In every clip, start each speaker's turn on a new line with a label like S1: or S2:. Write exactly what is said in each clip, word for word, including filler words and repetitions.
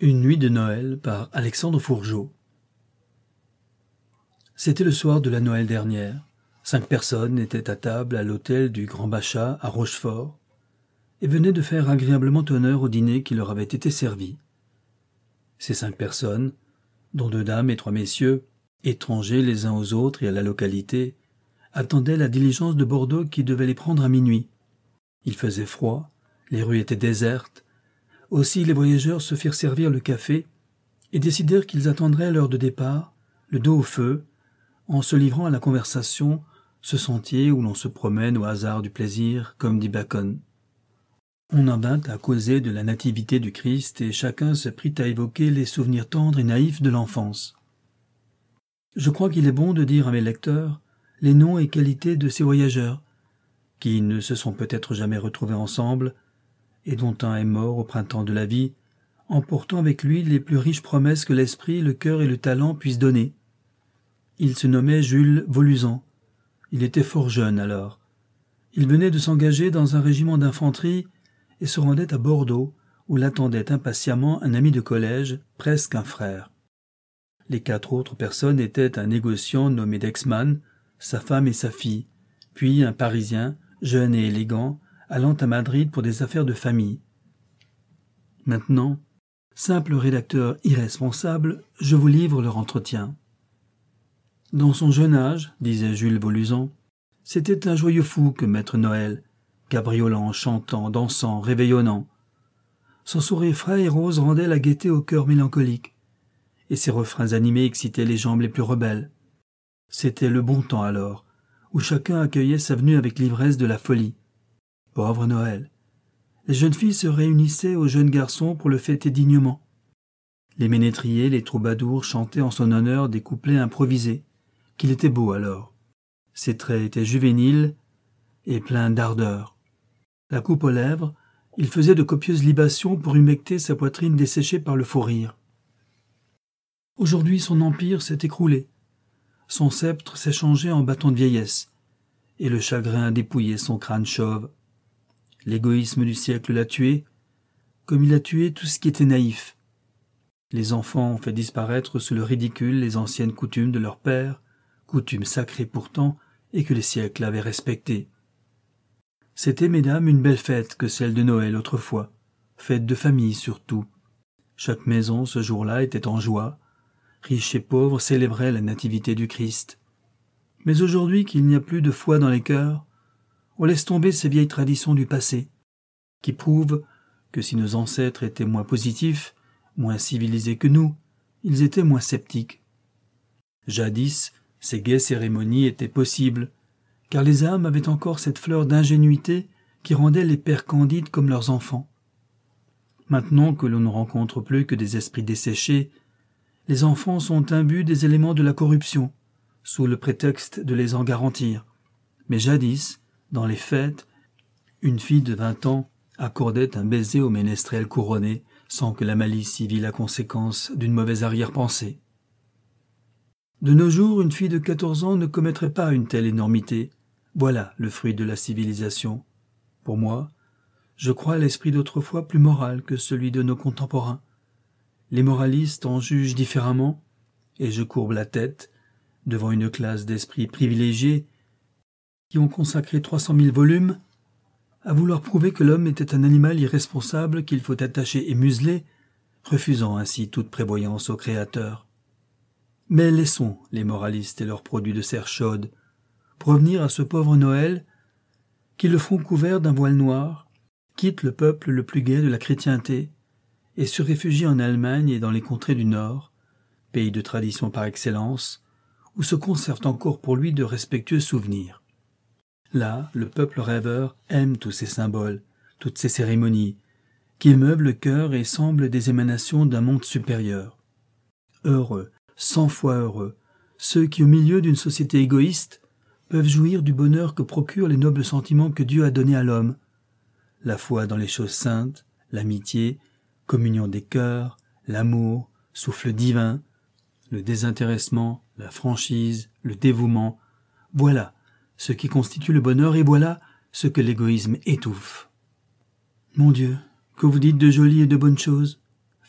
S1: Une nuit de Noël par Alexandre Fourgeau. C'était le soir de la Noël dernière. Cinq personnes étaient à table à l'hôtel du Grand Bachat à Rochefort et venaient de faire agréablement honneur au dîner qui leur avait été servi. Ces cinq personnes, dont deux dames et trois messieurs, étrangers les uns aux autres et à la localité, attendaient la diligence de Bordeaux qui devait les prendre à minuit. Il faisait froid, les rues étaient désertes. Aussi les voyageurs se firent servir le café et décidèrent qu'ils attendraient l'heure de départ, le dos au feu, en se livrant à la conversation, ce sentier où l'on se promène au hasard du plaisir, comme dit Bacon. On en vint à causer de la nativité du Christ et chacun se prit à évoquer les souvenirs tendres et naïfs de l'enfance. Je crois qu'il est bon de dire à mes lecteurs les noms et qualités de ces voyageurs, qui ne se sont peut-être jamais retrouvés ensemble, et dont un est mort au printemps de la vie, emportant avec lui les plus riches promesses que l'esprit, le cœur et le talent puissent donner. Il se nommait Jules Volusan. Il était fort jeune alors. Il venait de s'engager dans un régiment d'infanterie et se rendait à Bordeaux, où l'attendait impatiemment un ami de collège, presque un frère. Les quatre autres personnes étaient un négociant nommé Dexman, sa femme et sa fille, puis un Parisien, jeune et élégant, allant à Madrid pour des affaires de famille. Maintenant, simple rédacteur irresponsable, je vous livre leur entretien. Dans son jeune âge, disait Jules Volusan, c'était un joyeux fou que Maître Noël, cabriolant, chantant, dansant, réveillonnant. Son sourire frais et rose rendait la gaieté au cœur mélancolique, et ses refrains animés excitaient les jambes les plus rebelles. C'était le bon temps alors, où chacun accueillait sa venue avec l'ivresse de la folie. Pauvre Noël. Les jeunes filles se réunissaient aux jeunes garçons pour le fêter dignement. Les ménétriers, les troubadours chantaient en son honneur des couplets improvisés, qu'il était beau alors. Ses traits étaient juvéniles et pleins d'ardeur. La coupe aux lèvres, il faisait de copieuses libations pour humecter sa poitrine desséchée par le faux rire. Aujourd'hui son empire s'est écroulé. Son sceptre s'est changé en bâton de vieillesse, et le chagrin a dépouillé son crâne chauve. L'égoïsme du siècle l'a tué, comme il a tué tout ce qui était naïf. Les enfants ont fait disparaître sous le ridicule les anciennes coutumes de leur père, coutumes sacrées pourtant, et que les siècles avaient respectées. C'était, mesdames, une belle fête que celle de Noël autrefois, fête de famille surtout. Chaque maison, ce jour-là, était en joie. Riches et pauvres célébraient la nativité du Christ. Mais aujourd'hui qu'il n'y a plus de foi dans les cœurs, on laisse tomber ces vieilles traditions du passé, qui prouvent que si nos ancêtres étaient moins positifs, moins civilisés que nous, ils étaient moins sceptiques. Jadis, ces gaies cérémonies étaient possibles, car les âmes avaient encore cette fleur d'ingénuité qui rendait les pères candides comme leurs enfants. Maintenant que l'on ne rencontre plus que des esprits desséchés, les enfants sont imbus des éléments de la corruption, sous le prétexte de les en garantir. Mais jadis, dans les fêtes, une fille de vingt ans accordait un baiser au ménestrel couronné sans que la malice y vît la conséquence d'une mauvaise arrière-pensée. De nos jours, une fille de quatorze ans ne commettrait pas une telle énormité. Voilà le fruit de la civilisation. Pour moi, je crois l'esprit d'autrefois plus moral que celui de nos contemporains. Les moralistes en jugent différemment, et je courbe la tête devant une classe d'esprits privilégiés qui ont consacré trois cent mille volumes à vouloir prouver que l'homme était un animal irresponsable qu'il faut attacher et museler, refusant ainsi toute prévoyance au Créateur. Mais laissons les moralistes et leurs produits de serre chaude pour revenir à ce pauvre Noël qui, le front couvert d'un voile noir, quitte le peuple le plus gai de la chrétienté et se réfugie en Allemagne et dans les contrées du Nord, pays de tradition par excellence, où se conservent encore pour lui de respectueux souvenirs. Là, le peuple rêveur aime tous ces symboles, toutes ces cérémonies, qui émeuvent le cœur et semblent des émanations d'un monde supérieur. Heureux, cent fois heureux, ceux qui, au milieu d'une société égoïste, peuvent jouir du bonheur que procurent les nobles sentiments que Dieu a donnés à l'homme. La foi dans les choses saintes, l'amitié, communion des cœurs, l'amour, souffle divin, le désintéressement, la franchise, le dévouement, voilà ce qui constitue le bonheur, et voilà ce que l'égoïsme étouffe. Mon Dieu, que vous dites de jolies et de bonnes choses,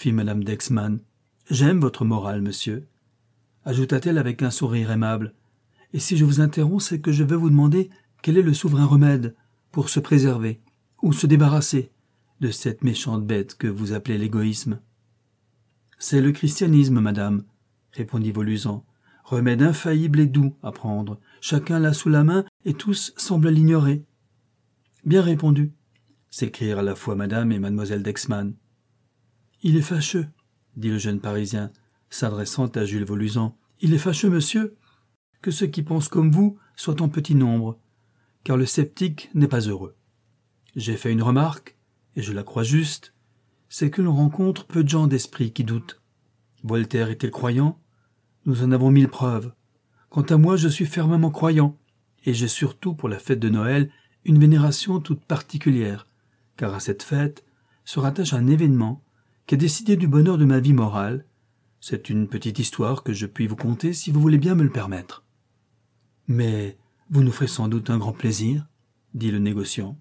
S1: fit madame Dexman. « J'aime votre morale, monsieur, » ajouta-t-elle avec un sourire aimable. « Et si je vous interromps, c'est que je veux vous demander quel est le souverain remède pour se préserver ou se débarrasser de cette méchante bête que vous appelez l'égoïsme. »« C'est le christianisme, madame, » répondit Volusan. « Remède infaillible et doux à prendre. Chacun l'a sous la main et tous semblent l'ignorer. »« Bien répondu, » s'écrièrent à la fois madame et mademoiselle Dexman. « Il est fâcheux, » dit le jeune Parisien, s'adressant à Jules Volusan. « Il est fâcheux, monsieur, que ceux qui pensent comme vous soient en petit nombre, car le sceptique n'est pas heureux. J'ai fait une remarque, et je la crois juste, c'est que l'on rencontre peu de gens d'esprit qui doutent. Voltaire était croyant, nous en avons mille preuves. Quant à moi, je suis fermement croyant, et j'ai surtout pour la fête de Noël une vénération toute particulière, car à cette fête se rattache un événement qui a décidé du bonheur de ma vie morale. C'est une petite histoire que je puis vous conter si vous voulez bien me le permettre. »« Mais vous nous ferez sans doute un grand plaisir, » dit le négociant.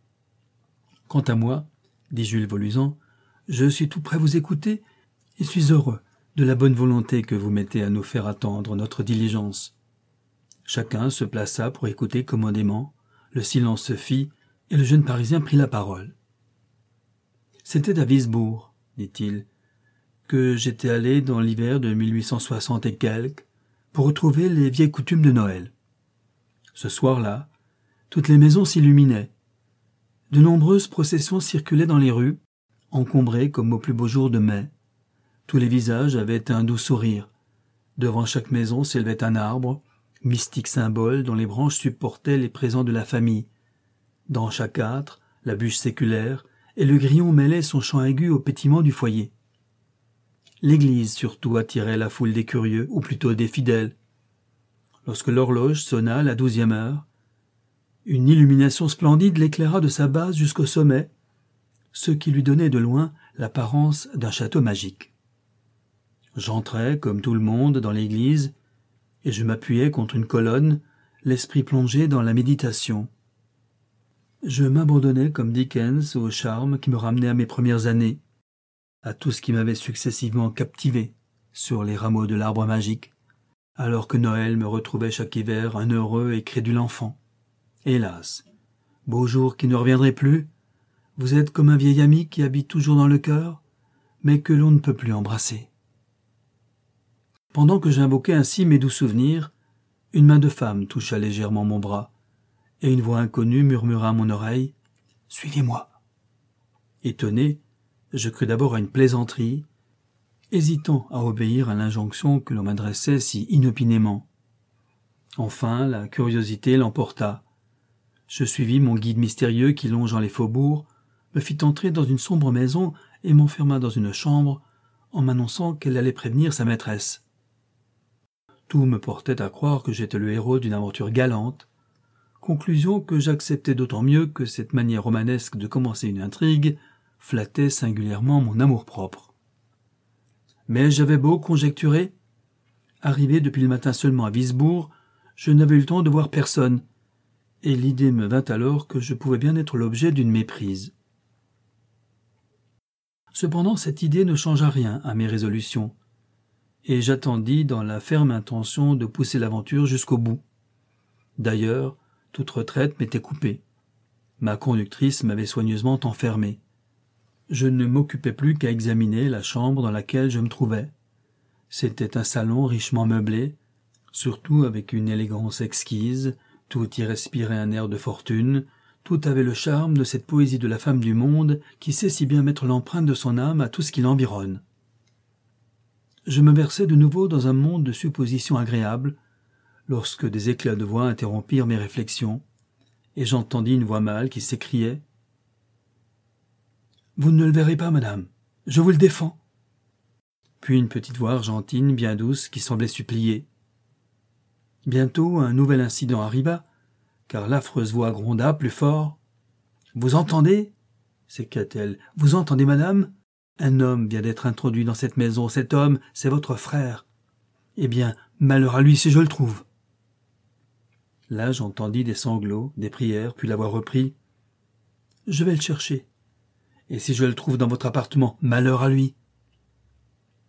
S1: « Quant à moi, » dit Jules Volusan, « je suis tout prêt à vous écouter et suis heureux de la bonne volonté que vous mettez à nous faire attendre notre diligence. » Chacun se plaça pour écouter commodément, le silence se fit et le jeune Parisien prit la parole. « C'était à Wisbourg, dit-il, que j'étais allé dans l'hiver de mille huit cent soixante et quelques pour retrouver les vieilles coutumes de Noël. Ce soir-là, toutes les maisons s'illuminaient. De nombreuses processions circulaient dans les rues, encombrées comme au plus beau jour de mai. Tous les visages avaient un doux sourire. Devant chaque maison s'élevait un arbre, mystique symbole dont les branches supportaient les présents de la famille. Dans chaque âtre, la bûche séculaire, et le grillon mêlait son chant aigu au pétillement du foyer. L'église surtout attirait la foule des curieux, ou plutôt des fidèles. Lorsque l'horloge sonna la douzième heure, une illumination splendide l'éclaira de sa base jusqu'au sommet, ce qui lui donnait de loin l'apparence d'un château magique. J'entrai, comme tout le monde, dans l'église, et je m'appuyai contre une colonne, l'esprit plongé dans la méditation. Je m'abandonnai comme Dickens au charme qui me ramenait à mes premières années, à tout ce qui m'avait successivement captivé sur les rameaux de l'arbre magique, alors que Noël me retrouvait chaque hiver un heureux et crédule enfant. Hélas, beau jour qui ne reviendrait plus, vous êtes comme un vieil ami qui habite toujours dans le cœur, mais que l'on ne peut plus embrasser. Pendant que j'invoquais ainsi mes doux souvenirs, une main de femme toucha légèrement mon bras, et une voix inconnue murmura à mon oreille « Suivez-moi ». Étonné, je crus d'abord à une plaisanterie, hésitant à obéir à l'injonction que l'on m'adressait si inopinément. Enfin, la curiosité l'emporta. Je suivis mon guide mystérieux qui, longeant les faubourgs, me fit entrer dans une sombre maison et m'enferma dans une chambre en m'annonçant qu'elle allait prévenir sa maîtresse. Tout me portait à croire que j'étais le héros d'une aventure galante, conclusion que j'acceptais d'autant mieux que cette manière romanesque de commencer une intrigue flattait singulièrement mon amour-propre. Mais j'avais beau conjecturer, arrivé depuis le matin seulement à Wisbourg, je n'avais eu le temps de voir personne, et l'idée me vint alors que je pouvais bien être l'objet d'une méprise. Cependant, cette idée ne changea rien à mes résolutions, et j'attendis dans la ferme intention de pousser l'aventure jusqu'au bout. D'ailleurs, toute retraite m'était coupée. Ma conductrice m'avait soigneusement enfermé. Je ne m'occupais plus qu'à examiner la chambre dans laquelle je me trouvais. C'était un salon richement meublé, surtout avec une élégance exquise, tout y respirait un air de fortune, tout avait le charme de cette poésie de la femme du monde qui sait si bien mettre l'empreinte de son âme à tout ce qui l'environne. Je me versai de nouveau dans un monde de suppositions agréables, lorsque des éclats de voix interrompirent mes réflexions, et j'entendis une voix mâle qui s'écriait « Vous ne le verrez pas, madame, je vous le défends !» Puis une petite voix argentine bien douce qui semblait supplier. Bientôt un nouvel incident arriva, car l'affreuse voix gronda plus fort. « Vous entendez » s'écria-t-elle. « Vous entendez, madame ? Un homme vient d'être introduit dans cette maison. Cet homme, c'est votre frère. Eh bien, malheur à lui si je le trouve. » Là, j'entendis des sanglots, des prières, puis la voix reprit. « Je vais le chercher. Et si je le trouve dans votre appartement, malheur à lui. »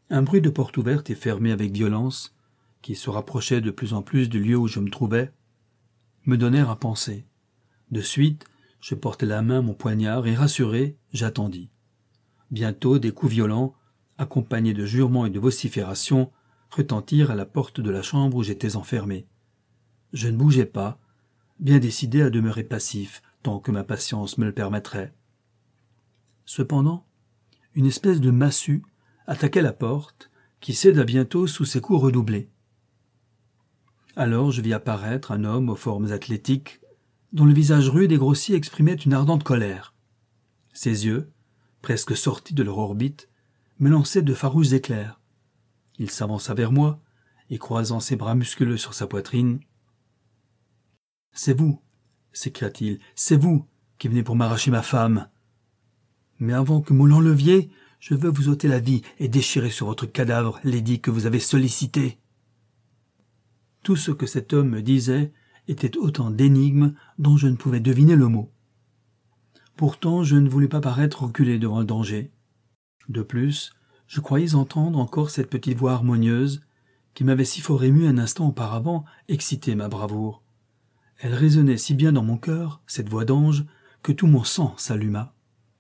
S1: Un bruit de porte ouverte et fermée avec violence, qui se rapprochait de plus en plus du lieu où je me trouvais, me donnèrent à penser. De suite, je portai la main à mon poignard et, rassuré, j'attendis. Bientôt, des coups violents, accompagnés de jurements et de vociférations, retentirent à la porte de la chambre où j'étais enfermé. Je ne bougeais pas, bien décidé à demeurer passif, tant que ma patience me le permettrait. Cependant, une espèce de massue attaquait la porte, qui céda bientôt sous ses coups redoublés. Alors je vis apparaître un homme aux formes athlétiques, dont le visage rude et grossier exprimait une ardente colère. Ses yeux, presque sortis de leur orbite, me lançaient de farouches éclairs. Il s'avança vers moi, et croisant ses bras musculeux sur sa poitrine, « C'est vous, s'écria-t-il, c'est vous qui venez pour m'arracher ma femme. Mais avant que vous l'enleviez, je veux vous ôter la vie et déchirer sur votre cadavre l'édit que vous avez sollicité. » Tout ce que cet homme me disait était autant d'énigmes dont je ne pouvais deviner le mot. Pourtant, je ne voulus pas paraître reculé devant le danger. De plus, je croyais entendre encore cette petite voix harmonieuse qui m'avait si fort ému un instant auparavant exciter ma bravoure. Elle résonnait si bien dans mon cœur, cette voix d'ange, que tout mon sang s'alluma.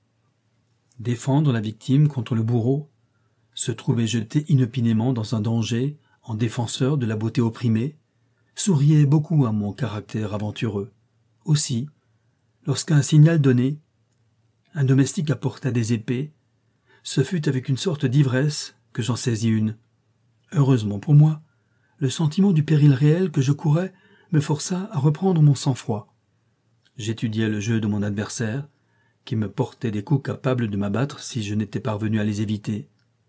S1: Défendre la victime contre le bourreau, se trouver jeté inopinément dans un danger en défenseur de la beauté opprimée, souriait beaucoup à mon caractère aventureux. Aussi, lorsqu'à un signal donné, un domestique apporta des épées, ce fut avec une sorte d'ivresse que j'en saisis une. Heureusement pour moi, le sentiment du péril réel que je courais me força à reprendre mon sang-froid. J'étudiais le jeu de mon adversaire, qui me portait des coups capables de m'abattre si je n'étais parvenu à les éviter.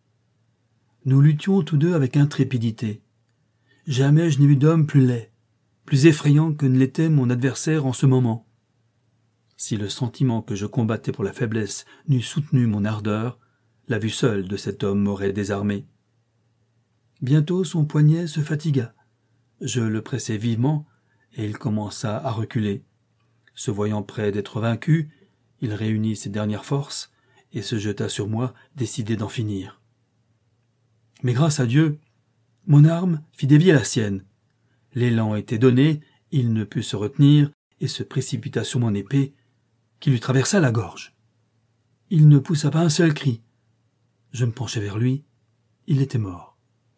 S1: Nous luttions tous deux avec intrépidité. Jamais je n'ai vu d'homme plus laid, plus effrayant que ne l'était mon adversaire en ce moment. Si le sentiment que je combattais pour la faiblesse n'eût soutenu mon ardeur, la vue seule de cet homme m'aurait désarmé. Bientôt son poignet se fatigua. Je le pressai vivement, et il commença à reculer. Se voyant près d'être vaincu, il réunit ses dernières forces et se jeta sur moi, décidé d'en finir. Mais grâce à Dieu, mon arme fit dévier la sienne. L'élan était donné, il ne put se retenir et se précipita sur mon épée, qui lui traversa la gorge. Il ne poussa pas un seul cri. Je me penchai vers lui. Il était mort.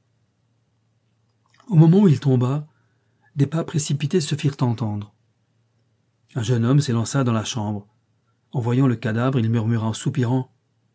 S1: Au moment où il tomba, des pas précipités se firent entendre. Un jeune homme s'élança dans la chambre. En voyant le cadavre, il murmura en soupirant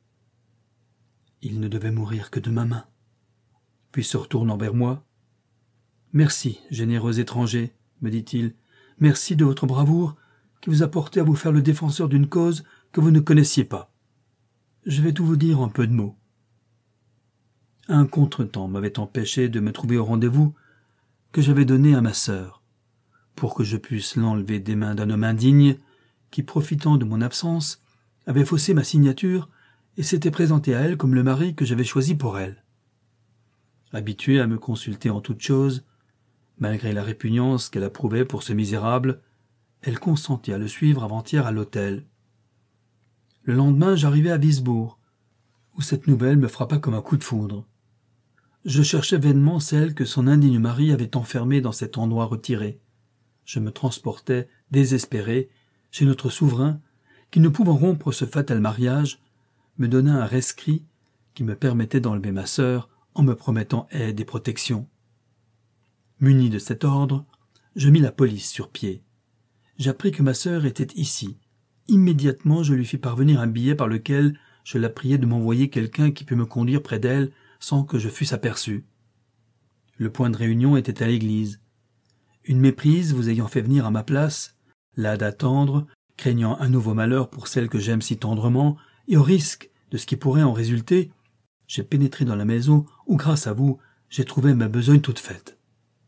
S1: « Il ne devait mourir que de ma main. » Puis se retournant vers moi, « Merci, généreux étranger, me dit-il, merci de votre bravoure qui vous a porté à vous faire le défenseur d'une cause que vous ne connaissiez pas. Je vais tout vous dire en peu de mots. Un contretemps m'avait empêché de me trouver au rendez-vous que j'avais donné à ma sœur, pour que je puisse l'enlever des mains d'un homme indigne qui, profitant de mon absence, avait faussé ma signature et s'était présenté à elle comme le mari que j'avais choisi pour elle. Habituée à me consulter en toutes choses, malgré la répugnance qu'elle approuvait pour ce misérable, elle consentit à le suivre avant-hier à l'hôtel. Le lendemain, j'arrivai à Wisbourg, où cette nouvelle me frappa comme un coup de foudre. Je cherchais vainement celle que son indigne mari avait enfermée dans cet endroit retiré. Je me transportais, désespéré, chez notre souverain, qui, ne pouvant rompre ce fatal mariage, me donna un rescrit qui me permettait d'enlever ma sœur en me promettant aide et protection. Muni de cet ordre, je mis la police sur pied. J'appris que ma sœur était ici. Immédiatement, je lui fis parvenir un billet par lequel je la priai de m'envoyer quelqu'un qui pût me conduire près d'elle sans que je fusse aperçu. Le point de réunion était à l'église. Une méprise vous ayant fait venir à ma place, là d'attendre, craignant un nouveau malheur pour celle que j'aime si tendrement, et au risque de ce qui pourrait en résulter, j'ai pénétré dans la maison où, grâce à vous, j'ai trouvé ma besogne toute faite.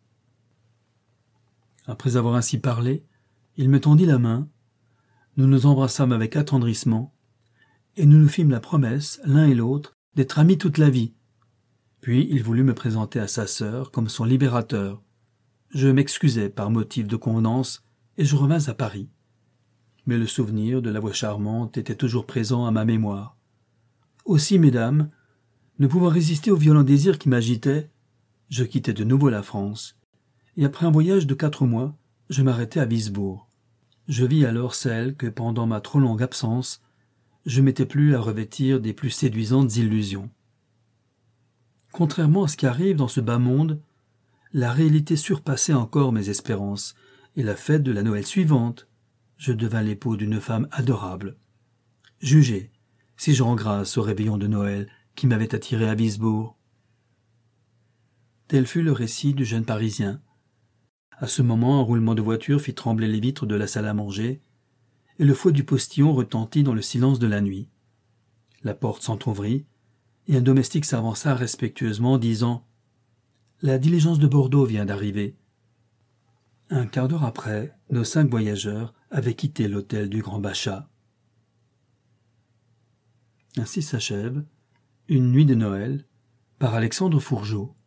S1: Après avoir ainsi parlé, il me tendit la main, nous nous embrassâmes avec attendrissement, et nous nous fîmes la promesse, l'un et l'autre, d'être amis toute la vie. Puis il voulut me présenter à sa sœur comme son libérateur. Je m'excusai par motif de convenance, et je revins à Paris. Mais le souvenir de la voix charmante était toujours présent à ma mémoire. Aussi, mesdames, Ne pouvant résister au violent désir qui m'agitait, je quittai de nouveau la France, et après un voyage de quatre mois, je m'arrêtai à Wisbourg. Je vis alors celle que, pendant ma trop longue absence, je m'étais plu à revêtir des plus séduisantes illusions. Contrairement à ce qui arrive dans ce bas monde, la réalité surpassait encore mes espérances, et la fête de la Noël suivante, je devins l'époux d'une femme adorable. Jugez, si je rends grâce au réveillon de Noël qui m'avait attiré à Wisbourg. Tel fut le récit du jeune Parisien. À ce moment, un roulement de voiture fit trembler les vitres de la salle à manger, et le fouet du postillon retentit dans le silence de la nuit. La porte s'entr'ouvrit, et un domestique s'avança respectueusement, disant « La diligence de Bordeaux vient d'arriver. » Un quart d'heure après, nos cinq voyageurs avaient quitté l'hôtel du Grand Bachat. Ainsi s'achève Une nuit de Noël par Alexandre Fourgeot.